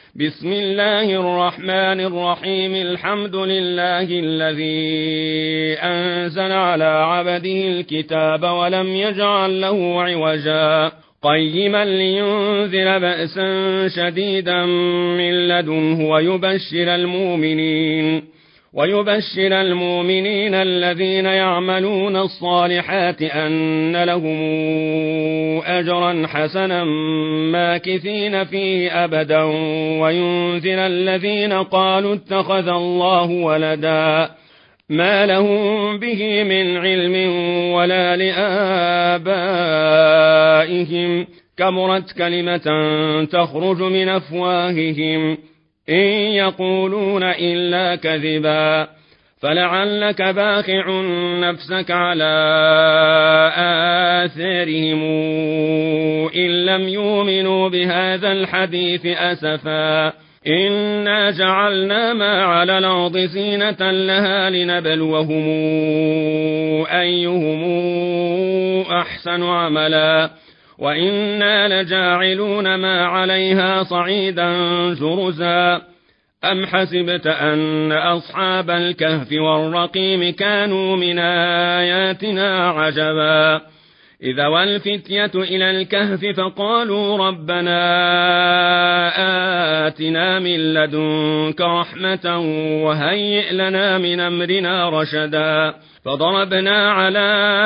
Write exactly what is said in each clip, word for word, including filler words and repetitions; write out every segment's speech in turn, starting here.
بسم الله الرحمن الرحيم. الحمد لله الذي أنزل على عبده الكتاب ولم يجعل له عوجا قيما لينذر بأسا شديدا من لدنه ويبشر المؤمنين ويبشر المؤمنين الذين يعملون الصالحات أن لهم أجرا حسنا ماكثين فيه أبدا وينذر الذين قالوا اتخذ الله ولدا ما لهم به من علم ولا لآبائهم كبرت كلمة تخرج من أفواههم إن يقولون إلا كذبا فلعلك باخع نفسك على آثارهم إن لم يؤمنوا بهذا الحديث أسفا إنا جعلنا ما على الأرض زينة لها لنبلوهم أيهم أحسن عملا وإنا لجاعلون ما عليها صعيدا جرزا أم حسبت أن أصحاب الكهف والرقيم كانوا من آياتنا عجبا إذا والفتية إلى الكهف فقالوا ربنا آتنا من لدنك رحمة وهيئ لنا من أمرنا رشدا فضربنا على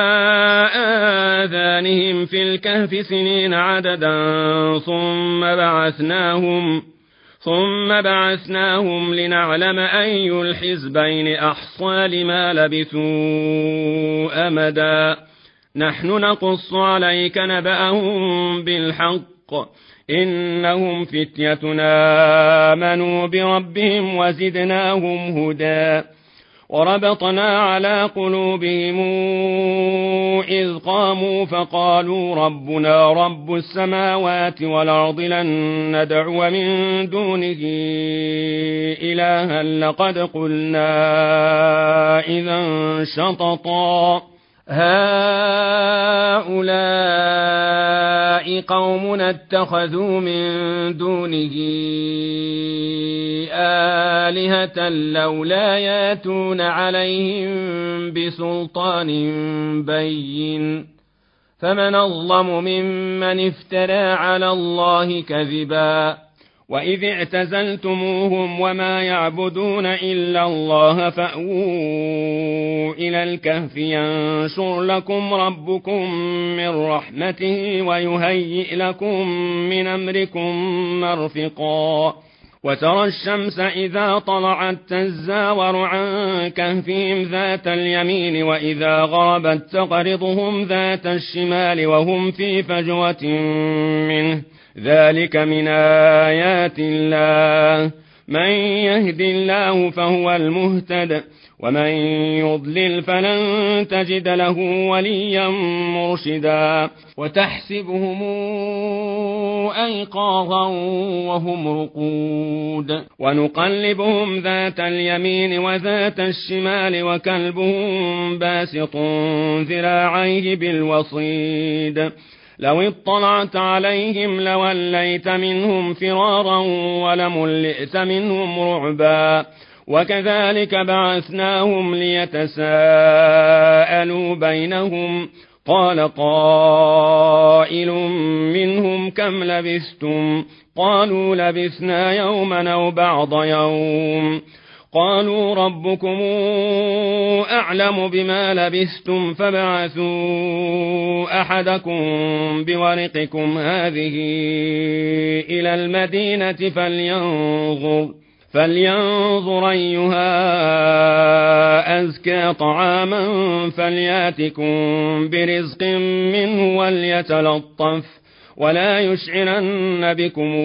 آذانهم في الكهف سنين عددا ثم بعثناهم ثم بعثناهم لنعلم أي الحزبين أحصى لما لبثوا أمدا نحن نقص عليك نبأهم بالحق إنهم فتيتنا آمنوا بربهم وزدناهم هدى وربطنا على قلوبهم إذ قاموا فقالوا ربنا رب السماوات والأرض لن ندعو من دونه إلها لقد قلنا إذا شططا هؤلاء قومنا اتخذوا من دونه آلهة لولا ياتون عليهم بسلطان بين فمن أظلم ممن افترى على الله كذبا وإذ اعتزلتموهم وما يعبدون إلا الله فأووا إلى الكهف ينشر لكم ربكم من رحمته ويهيئ لكم من أمركم مرفقا وترى الشمس إذا طلعت تزاور عن كهفهم ذات اليمين وإذا غربت تقرضهم ذات الشمال وهم في فجوة منه ذلك من آيات الله من يهد الله فهو المهتد ومن يضلل فلن تجد له وليا مرشدا وتحسبهم أيقاظا وهم رقود ونقلبهم ذات اليمين وذات الشمال وكلبهم باسط ذراعيه بالوصيد لو اطلعت عليهم لوليت منهم فرارا ولملئت منهم رعبا وكذلك بعثناهم ليتساءلوا بينهم قال قائل منهم كم لبثتم قالوا لبثنا يوما أو بعض يوم قالوا ربكم أعلم بما لبثتم فابعثوا أحدكم بورقكم هذه إلى المدينة فلينظر فلينظر أيها أزكى طعاما فلياتكم برزق منه وليتلطف ولا يشعرن بكم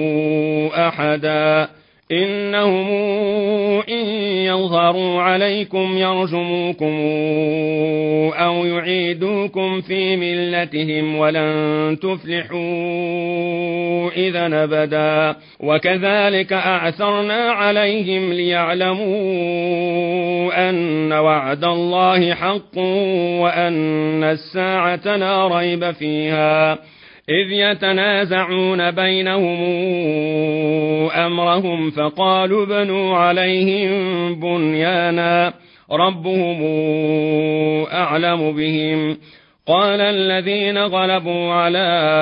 أحدا إنهم إن يظهروا عليكم يرجموكم أو يعيدوكم في ملتهم ولن تفلحوا إذا أبدا وكذلك أعثرنا عليهم ليعلموا أن وعد الله حق وأن الساعة لا ريب فيها إذ يتنازعون بينهم أمرهم فقالوا بنوا عليهم بنيانا ربهم أعلم بهم قال الذين غلبوا على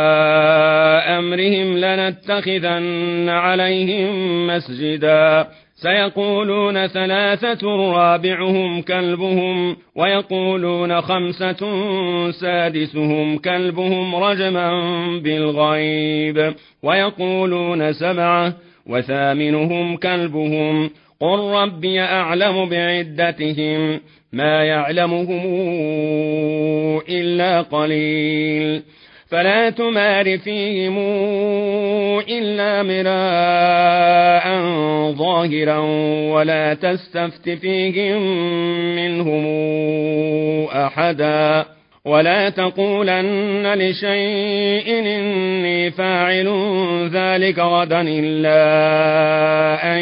أمرهم لنتخذن عليهم مسجدا سيقولون ثلاثة رابعهم كلبهم ويقولون خمسة سادسهم كلبهم رجما بالغيب ويقولون سبعة وثامنهم كلبهم قل ربي أعلم بعدتهم ما يعلمهم إلا قليل فلا تمار فيهم إلا مراء ظاهرا ولا تستفت فيهم منهم أحدا ولا تقولن لشيء إني فاعل ذلك غدا إلا أن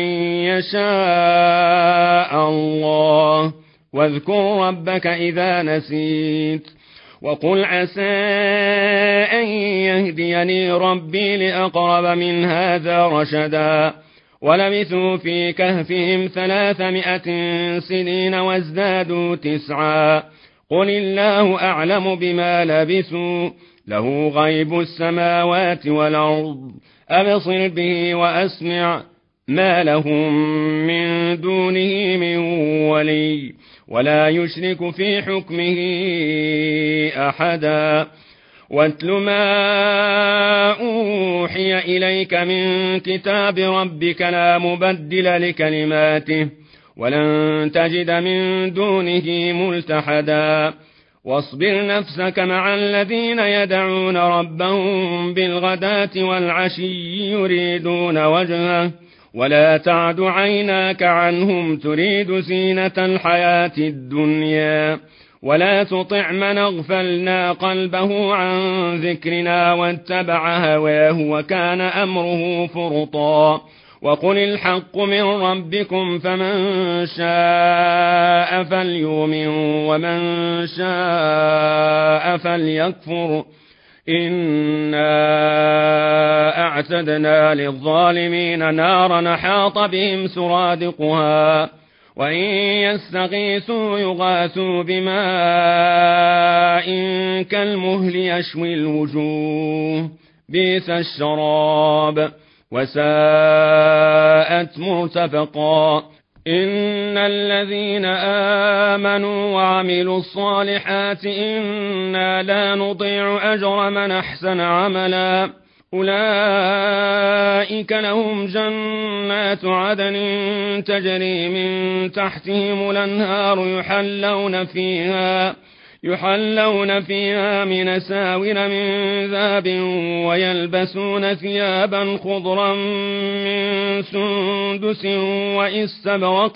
يشاء الله واذكر ربك إذا نسيت وقل عسى أن يهديني ربي لأقرب من هذا رشدا ولبثوا في كهفهم ثلاثمائة سنين وازدادوا تسعا قل الله أعلم بما لبثوا له غيب السماوات والأرض أبصر به وأسمع ما لهم من دونه من ولي ولا يشرك في حكمه أحدا واتل ما أوحي إليك من كتاب ربك لا مبدل لكلماته ولن تجد من دونه ملتحدا واصبر نفسك مع الذين يدعون ربهم بالغداة والعشي يريدون وجهه ولا تعد عيناك عنهم تريد زينة الحياة الدنيا ولا تطع من اغفلنا قلبه عن ذكرنا واتبع هواه وكان أمره فرطا وقل الحق من ربكم فمن شاء فليؤمن ومن شاء فليكفر إنا أعتدنا للظالمين نارا حاط بهم سرادقها وإن يستغيثوا يغاثوا بماء كالمهل يشوي الوجوه بئس الشراب وساءت مرتفقا إن الذين آمنوا وعملوا الصالحات إنا لا نضيع أجر من أحسن عملا أولئك لهم جنات عدن تجري من تحتهم الأنهار يحلون فيها يحلون فيها من أساور من ذهب ويلبسون ثيابا خضرا من سندس وإستبرق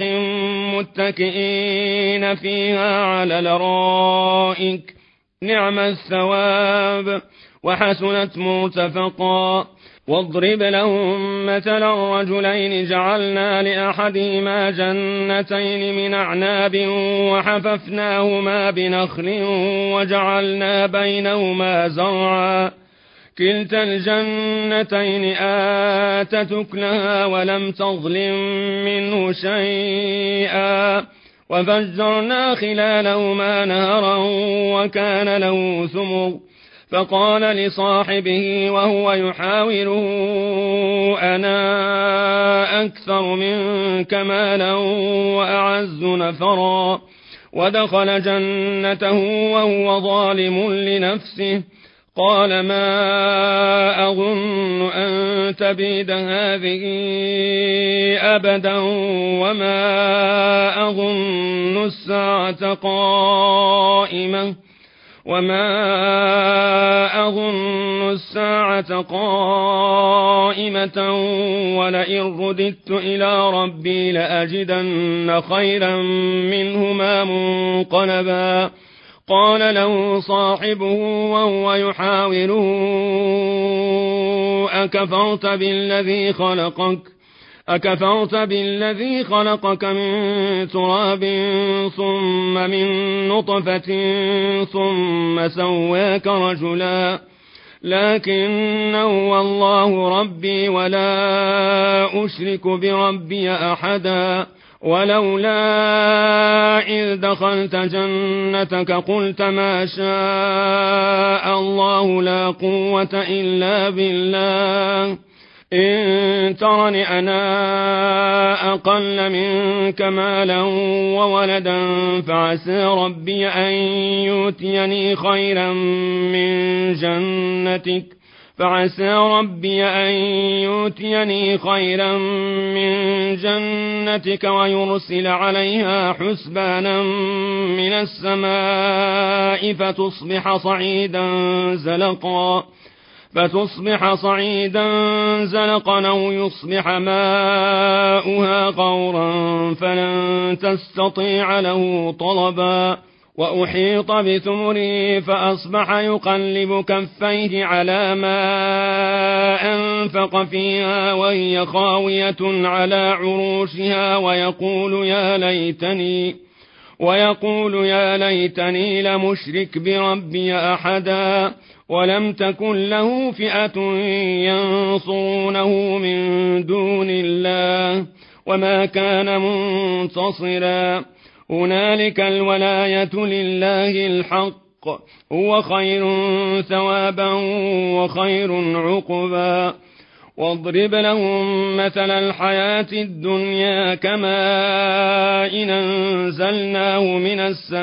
متكئين فيها على الأرائك نعم الثواب وحسنت مرتفقا واضرب لهم مثلا الرجلين جعلنا لأحدهما جنتين من أعناب وحففناهما بنخل وجعلنا بينهما زرعا كلتا الجنتين آتت أكلها ولم تظلم منه شيئا وفجرنا خلالهما نهرا وكان له ثمر فقال لصاحبه وهو يحاوره أنا أكثر منك مالا وأعز نفرا ودخل جنته وهو ظالم لنفسه قال ما أظن أن تبيد هذه أبدا وما أظن الساعة قائمة وما أظن الساعة قائمة ولئن رددت إلى ربي لأجدن خيرا منهما منقلبا قال له صاحبه وهو يحاوره أكفرت بالذي خلقك أكفرت بالذي خلقك من تراب ثم من نطفة ثم سواك رجلا لكن هو الله ربي ولا أشرك بربي أحدا. ولولا إذ دخلت جنتك قلت ما شاء الله لا قوة إلا بالله إن ترني أنا أقل منك مالا وولدا فعسى ربي أن يؤتيني خيرا من جنتك فعسى ربي أن يؤتيني خيرا من جنتك ويرسل عليها حسبانا من السماء فتصبح صعيدا زلقا فتصبح صعيدا زلقا أو يصبح ماؤها غورا فلن تستطيع له طلبا. وأحيط بثمره فأصبح يقلب كفيه على ما أنفق فيها وهي خاوية على عروشها ويقول يا ليتني ويقول يا ليتني لمشرك بربي أحدا. ولم تكن له فئة ينصرونه من دون الله وما كان منتصرا. هنالك الولاية لله الحق هو خير ثوابا وخير عقبا. واضرب لهم مثل الحياة الدنيا كماء إن أنزلناه من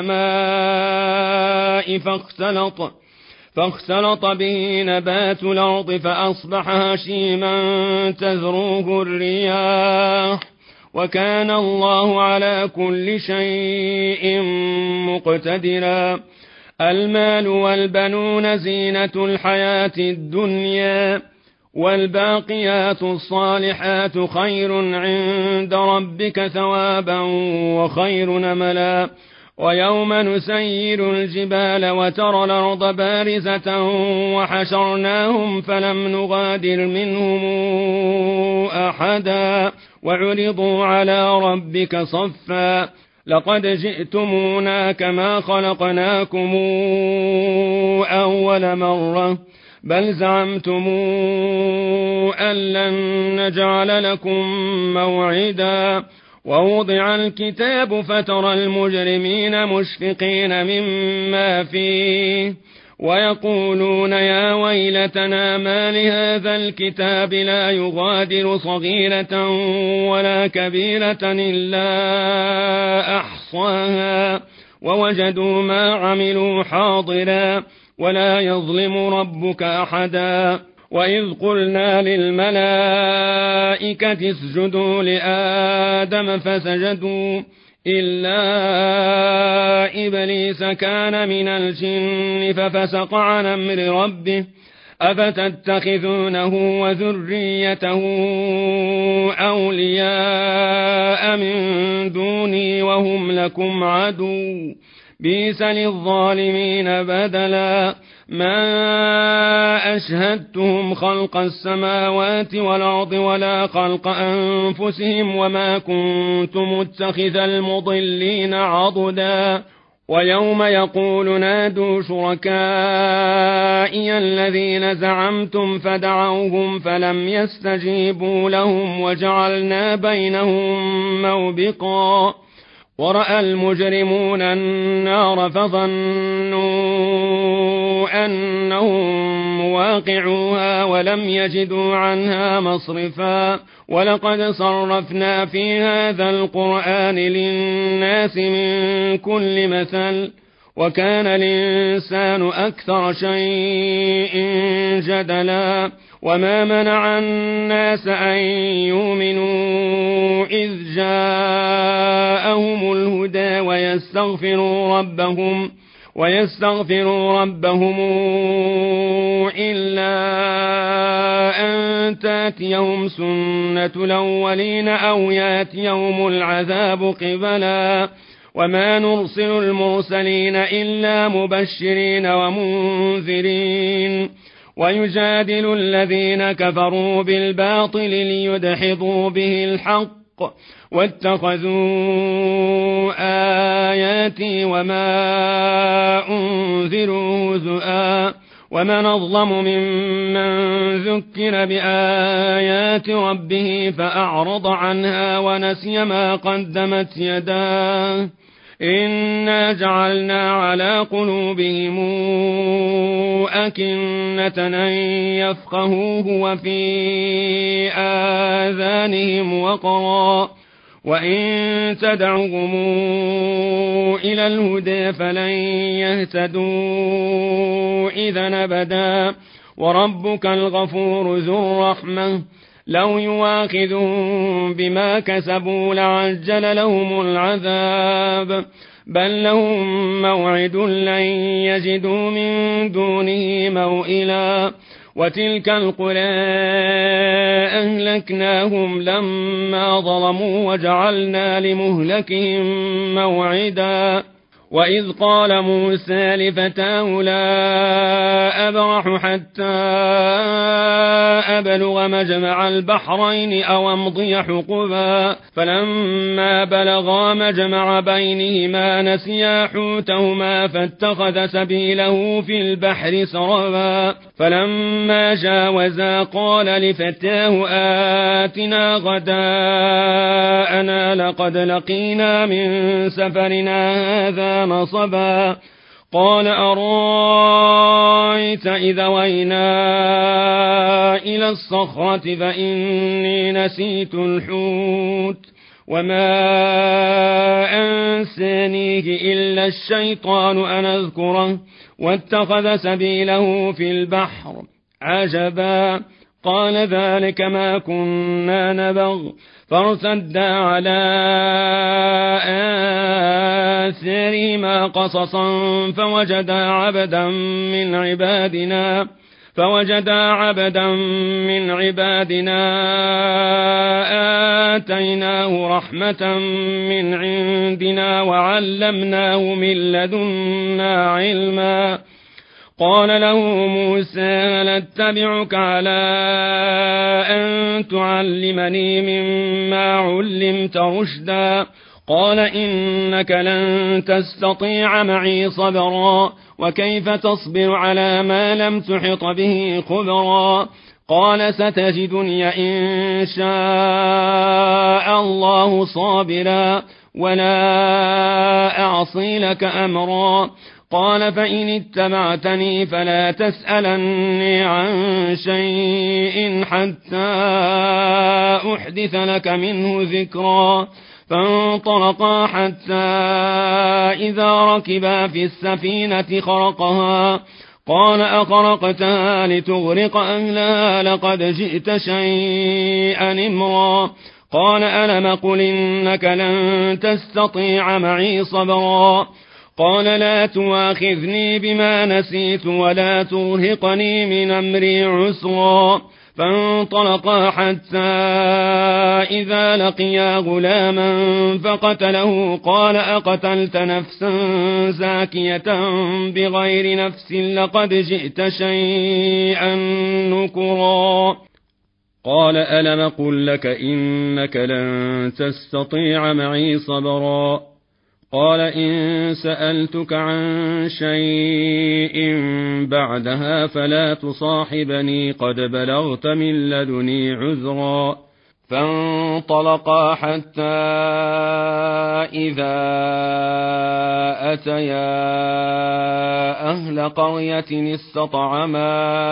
السماء فاختلط فاختلط به نبات الأرض فأصبح هشيما تذروه الرياح وكان الله على كل شيء مقتدرا. المال والبنون زينة الحياة الدنيا والباقيات الصالحات خير عند ربك ثوابا وخير نملا. ويوم نسير الجبال وترى الأرض بارزة وحشرناهم فلم نغادر منهم أحدا وعرضوا على ربك صفا لقد جئتمونا كما خلقناكم أول مرة بل زعمتم أن لن نجعل لكم موعدا. ووضع الكتاب فترى المجرمين مشفقين مما فيه ويقولون يا ويلتنا ما لهذا الكتاب لا يغادر صغيرة ولا كبيرة إلا أحصاها ووجدوا ما عملوا حاضرا ولا يظلم ربك أحدا. وإذ قلنا للملائكة اسجدوا لآدم فسجدوا إلا إبليس كان من الجن ففسق عن أمر ربه أفتتخذونه وذريته أولياء من دوني وهم لكم عدو بئس للظالمين بدلا. ما أشهدتهم خلق السماوات والأرض ولا خلق أنفسهم وما كنت متخذ المضلين عضدا. ويوم يقول نادوا شركائي الذين زعمتم فدعوهم فلم يستجيبوا لهم وجعلنا بينهم موبقا. ورأى المجرمون النار فظنوا أنهم مواقعوها ولم يجدوا عنها مصرفا. ولقد صرفنا في هذا القرآن للناس من كل مثل وكان الإنسان أكثر شيء جدلا. وما منع الناس أن يؤمنوا إذ جاءهم الهدى ويستغفروا ربهم ويستغفروا ربهم إلا أن تأتيهم سنة الأولين أو يأتيهم العذاب قبلا. وما نرسل المرسلين إلا مبشرين ومنذرين ويجادل الذين كفروا بالباطل ليدحضوا به الحق واتخذوا آياتي وما أنذروا هزؤا ومن أظلم ممن ذكر بآيات ربه فأعرض عنها ونسي ما قدمت يداه إنا جعلنا على قلوبهم أكنة أن يفقهوه وفي آذانهم وقرا وإن تدعهم إلى الهدى فلن يهتدوا إذا أبدا وربك الغفور ذو الرحمة لو يواخذهم بما كسبوا لعجل لهم العذاب بل لهم موعد لن يجدوا من دونه موئلا وتلك القرى أهلكناهم لما ظلموا وجعلنا لمهلكهم موعدا وإذ قال موسى لفتاه لا أبرح حتى أبلغ مجمع البحرين أو أمضي حقبا فلما بلغا مجمع بينهما نسيا حوتهما فاتخذ سبيله في البحر سربا فلما جاوزا قال لفتاه آتنا غداءنا لقد لقينا من سفرنا هذا نصبا قال أرأيت إذا وينا إلى الصخرة فإني نسيت الحوت وما أنسانيه إلا الشيطان أن أذكره واتخذ سبيله في البحر عجبا قال ذلك ما كنا نبغ فارتدا على آثارهما قصصا فوجدا عبدا من عبادنا فوجدا عبدا من عبادنا آتيناه رحمة من عندنا وعلمناه من لدنا علما قال له موسى هل اتبعك على أن تعلمني مما علمت رشدا قال إنك لن تستطيع معي صبرا وكيف تصبر على ما لم تحط به خبرا قال ستجدني إن شاء الله صابرا ولا أعصي لك أمرا قال فإن اتبعتني فلا تسألني عن شيء حتى أحدث لك منه ذكرا فانطلقا حتى إذا ركبا في السفينة خرقها قال أخرقتها لتغرق أهلها لقد جئت شيئا إمرا قال ألم قل إنك لن تستطيع معي صبرا قال لا تواخذني بما نسيت ولا ترهقني من أمري عسرا فانطلقا حتى إذا لقيا غلاما فقتله قال أقتلت نفسا زاكية بغير نفس لقد جئت شيئا نكرا قال ألم قل لك إنك لن تستطيع معي صبرا قال إن سألتك عن شيء بعدها فلا تصاحبني قد بلغت من لدني عذرا فانطلقا حتى إذا أتيا أهل قرية استطعما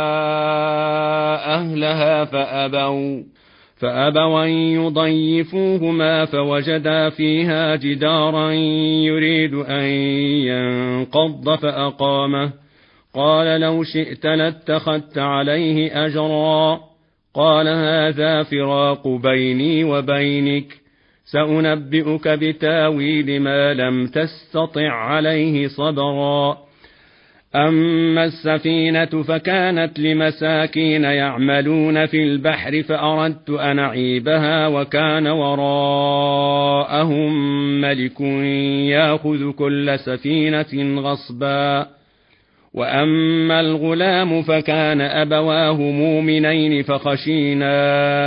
أهلها فأبوا فأبوا أن يضيفوهما فوجدا فيها جدارا يريد أن ينقض فأقامه قال لو شئت لاتخذت عليه أجرا قال هذا فراق بيني وبينك سأنبئك بتاويل ما لم تستطع عليه صبرا أما السفينة فكانت لمساكين يعملون في البحر فأردت أن أعيبها وكان وراءهم ملك يأخذ كل سفينة غصبا وأما الغلام فكان أبواه مؤمنين فخشينا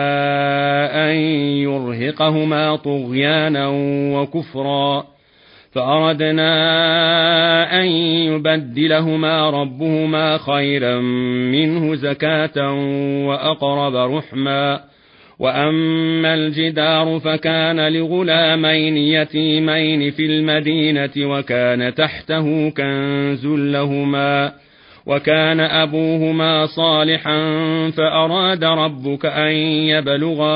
أن يرهقهما طغيانا وكفرا فأردنا أن يبدلهما ربهما خيرا منه زكاة وأقرب رحما. وأما الجدار فكان لغلامين يتيمين في المدينة وكان تحته كنز لهما وكان أبوهما صالحا فأراد ربك أن يبلغا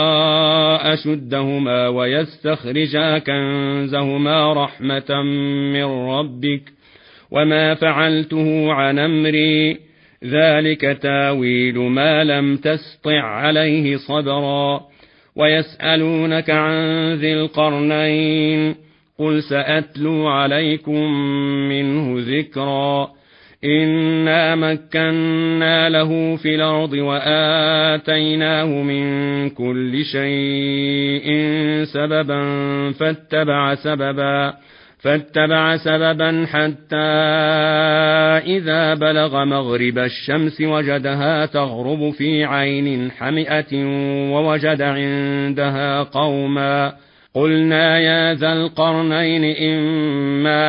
أشدهما ويستخرجا كنزهما رحمة من ربك وما فعلته عن أمري ذلك تاويل ما لم تسطع عليه صبرا. ويسألونك عن ذي القرنين قل سأتلو عليكم منه ذكرا. إنا مكنا له في الأرض وآتيناه من كل شيء سببا فاتبع سببا فاتبع سببا حتى إذا بلغ مغرب الشمس وجدها تغرب في عين حمئة ووجد عندها قوما قلنا يا ذا القرنين إما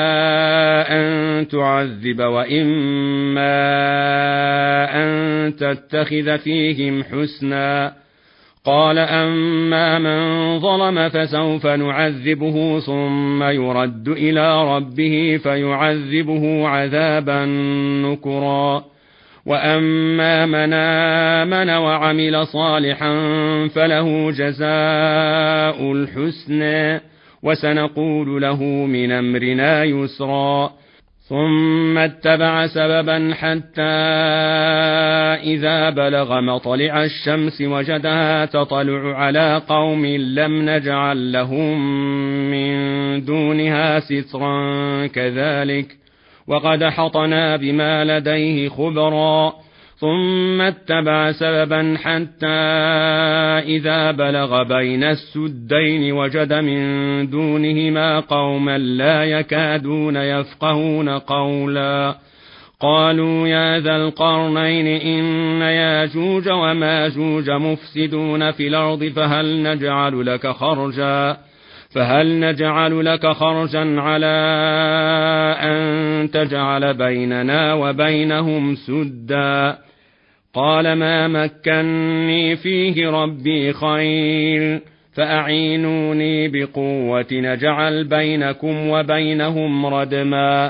أن تعذب وإما أن تتخذ فيهم حسنا. قال أما من ظلم فسوف نعذبه ثم يرد إلى ربه فيعذبه عذابا نكرا. وأما من آمن وعمل صالحا فله جزاء الحسنى وسنقول له من أمرنا يسرا. ثم اتبع سببا حتى إذا بلغ مطلع الشمس وجدها تطلع على قوم لم نجعل لهم من دونها سترا كذلك وقد حطنا بما لديه خبرا. ثم اتبع سببا حتى إذا بلغ بين السدين وجد من دونهما قوما لا يكادون يفقهون قولا. قالوا يا ذا القرنين إن ياجوج وماجوج مفسدون في الأرض فهل نجعل لك خرجا فهل نجعل لك خرجا على أن تجعل بيننا وبينهم سدا. قال ما مكني فيه ربي خير فأعينوني بقوة نجعل بينكم وبينهم ردما.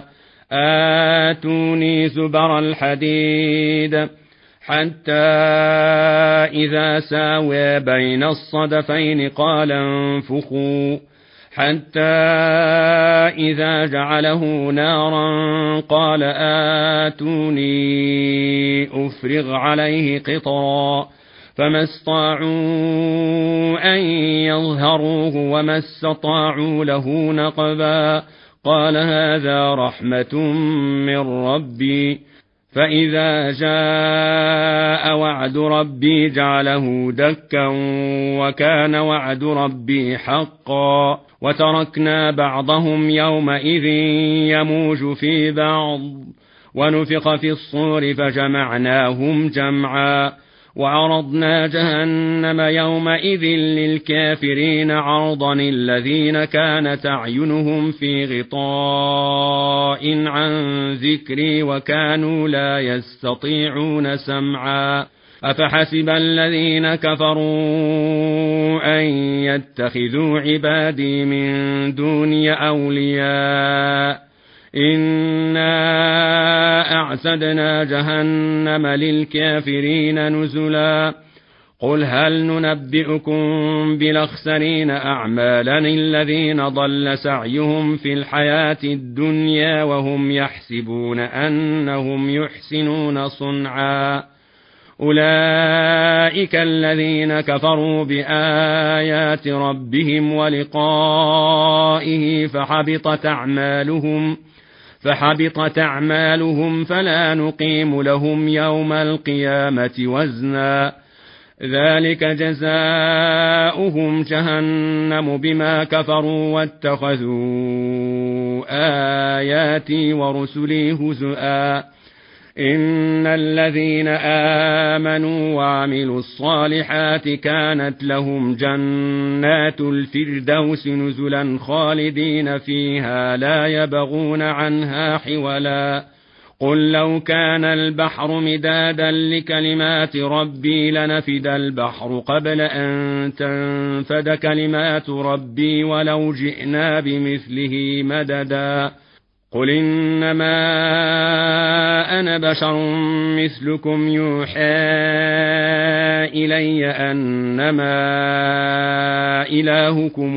آتوني زبر الحديد حتى إذا ساوى بين الصدفين قال انفخوا حتى إذا جعله نارا قال آتوني أفرغ عليه قطرا. فما استطاعوا أن يظهروه وما استطاعوا له نقبا. قال هذا رحمة من ربي فإذا جاء وعد ربي جعله دكا وكان وعد ربي حقا. وتركنا بعضهم يومئذ يموج في بعض ونفخ في الصور فجمعناهم جمعا. وعرضنا جهنم يومئذ للكافرين عرضا الذين كانت أعينهم في غطاء عن ذكري وكانوا لا يستطيعون سمعا. أفحسب الذين كفروا أن يتخذوا عبادي من دوني أولياء إنا أعتدنا جهنم للكافرين نزلا. قل هل ننبئكم بالأخسرين أعمالا الذين ضل سعيهم في الحياة الدنيا وهم يحسبون أنهم يحسنون صنعا. أولئك الذين كفروا بآيات ربهم ولقائه فحبطت أعمالهم فحبطت أعمالهم فلا نقيم لهم يوم القيامة وزنا. ذلك جزاؤهم جهنم بما كفروا واتخذوا آياتي ورسلي هزؤا. إن الذين آمنوا وعملوا الصالحات كانت لهم جنات الفردوس نزلا خالدين فيها لا يبغون عنها حولا قل لو كان البحر مدادا لكلمات ربي لنفد البحر قبل أن تنفد كلمات ربي ولو جئنا بمثله مددا قل إنما أنا بشر مثلكم يوحى إلي أنما إلهكم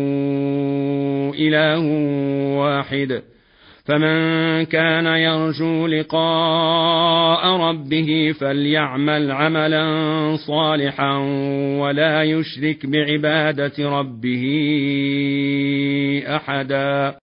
إله واحد فمن كان يرجو لقاء ربه فليعمل عملا صالحا ولا يشرك بعبادة ربه أحدا.